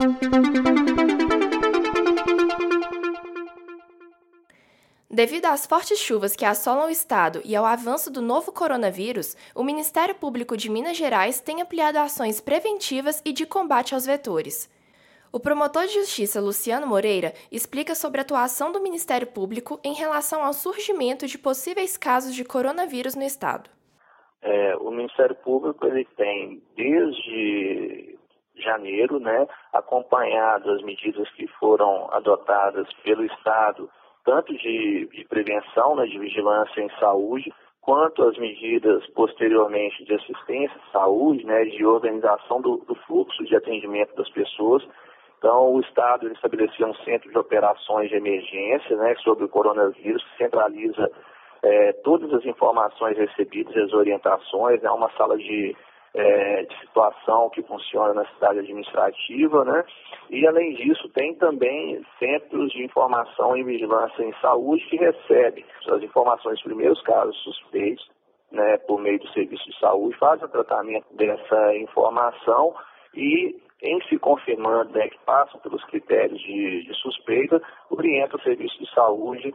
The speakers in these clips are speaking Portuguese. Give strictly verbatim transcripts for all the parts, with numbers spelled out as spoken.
Devido às fortes chuvas que assolam o estado e ao avanço do novo coronavírus, o Ministério Público de Minas Gerais tem ampliado ações preventivas e de combate aos vetores. O promotor de justiça Luciano Moreira explica sobre a atuação do Ministério Público em relação ao surgimento de possíveis casos de coronavírus no estado. É, o Ministério Público ele tem, desde janeiro, né, acompanhado as medidas que foram adotadas pelo Estado, tanto de, de prevenção, né, de vigilância em saúde, quanto as medidas posteriormente de assistência à saúde, né, de organização do, do fluxo de atendimento das pessoas. Então, o Estado ele estabeleceu um centro de operações de emergência, né, sobre o coronavírus, que centraliza é, todas as informações recebidas e as orientações, né, uma sala de É, de situação que funciona na cidade administrativa, né? E além disso tem também centros de informação e vigilância em saúde que recebe as informações dos primeiros casos suspeitos, né, por meio do serviço de saúde, faz o tratamento dessa informação e, em se confirmando, né, que passam pelos critérios de, de suspeita, orienta o serviço de saúde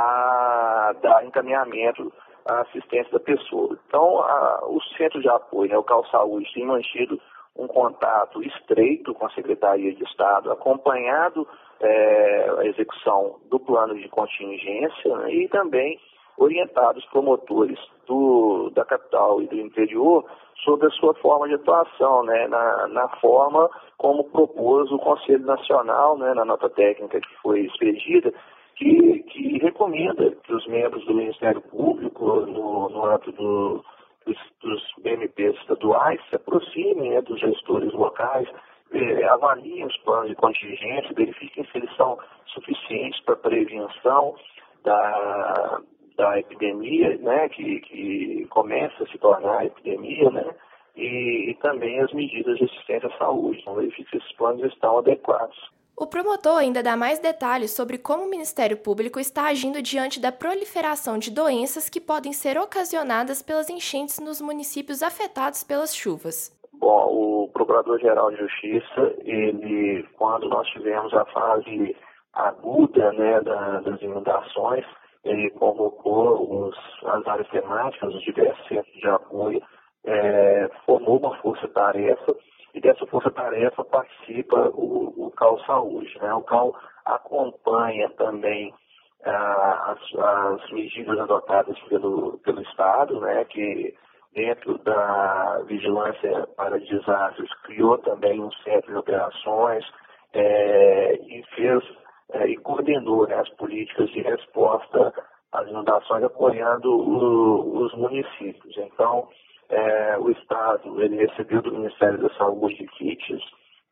a dar encaminhamento a assistência da pessoa. Então, a, o Centro de Apoio, né, o Cal Saúde, tem mantido um contato estreito com a Secretaria de Estado, acompanhado é, a execução do plano de contingência, né, e também orientado os promotores do, da capital e do interior sobre a sua forma de atuação, né, na, na forma como propôs o Conselho Nacional, né, na nota técnica que foi expedida, Que, que recomenda que os membros do Ministério Público, no, no âmbito do, dos, dos M Ps estaduais, se aproximem, né, dos gestores locais, eh, avaliem os planos de contingência, verifiquem se eles são suficientes para a prevenção da, da epidemia, né, que, que começa a se tornar epidemia, né, e, e também as medidas de assistência à saúde. Então, verifiquem se esses planos estão adequados. O promotor ainda dá mais detalhes sobre como o Ministério Público está agindo diante da proliferação de doenças que podem ser ocasionadas pelas enchentes nos municípios afetados pelas chuvas. Bom, o Procurador-Geral de Justiça, ele, quando nós tivemos a fase aguda, né, da, das inundações, ele convocou os, as áreas temáticas, os diversos centros de apoio, é, formou uma força-tarefa, e dessa força-tarefa participa o, o Cal Saúde, né? O Cal acompanha também ah, as, as medidas adotadas pelo, pelo Estado, né? Que dentro da vigilância para desastres criou também um centro de operações é, e fez é, e coordenou, né, as políticas de resposta às inundações, apoiando o, os municípios. Então, É, o Estado ele recebeu do Ministério da Saúde kits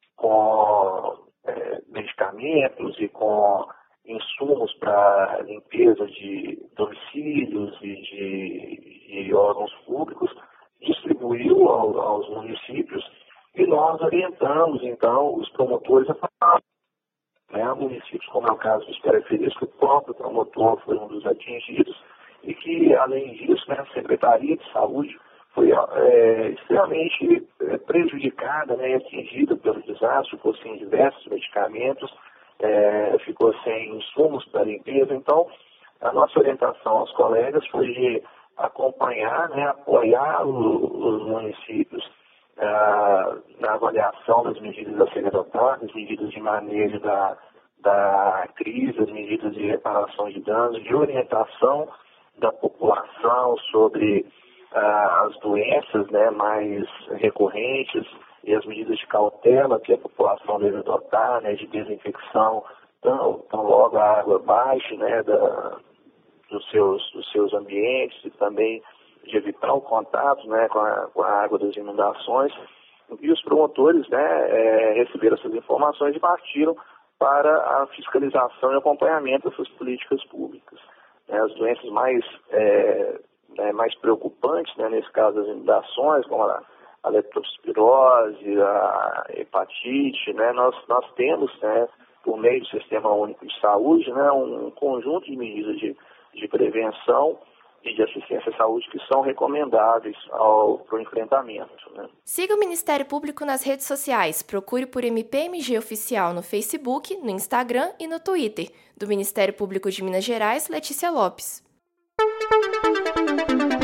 com é, medicamentos e com insumos para limpeza de domicílios e de, de órgãos públicos, distribuiu ao, aos municípios e nós orientamos, então, os promotores a falar. Né, municípios, como é o caso dos periferias, que o próprio promotor foi um dos atingidos e que, além disso, né, a Secretaria de Saúde foi é, extremamente é, prejudicada, né, e atingida pelo desastre, ficou sem diversos medicamentos, é, ficou sem insumos para limpeza. Então, a nossa orientação aos colegas foi de acompanhar, né, apoiar o, os municípios ah, na avaliação das medidas a serem adotadas, medidas de manejo da, da crise, as medidas de reparação de danos, de orientação da população sobre Ah, as doenças, né, mais recorrentes e as medidas de cautela que a população deve adotar, né, de desinfecção, tão, tão logo a água baixe, né, da, dos, seus, dos seus ambientes e também de evitar o contato, né, com, a, com a água das inundações. E os promotores, né, é, receberam essas informações e partiram para a fiscalização e acompanhamento dessas políticas públicas. Né, as doenças mais é, É, mais preocupantes, né, nesse caso das inundações, como a, a leptospirose, a hepatite, né, nós, nós temos, né, por meio do Sistema Único de Saúde, né, um conjunto de medidas de, de prevenção e de assistência à saúde que são recomendáveis para o enfrentamento, né? Siga o Ministério Público nas redes sociais. Procure por M P M G Oficial no Facebook, no Instagram e no Twitter. Do Ministério Público de Minas Gerais, Letícia Lopes.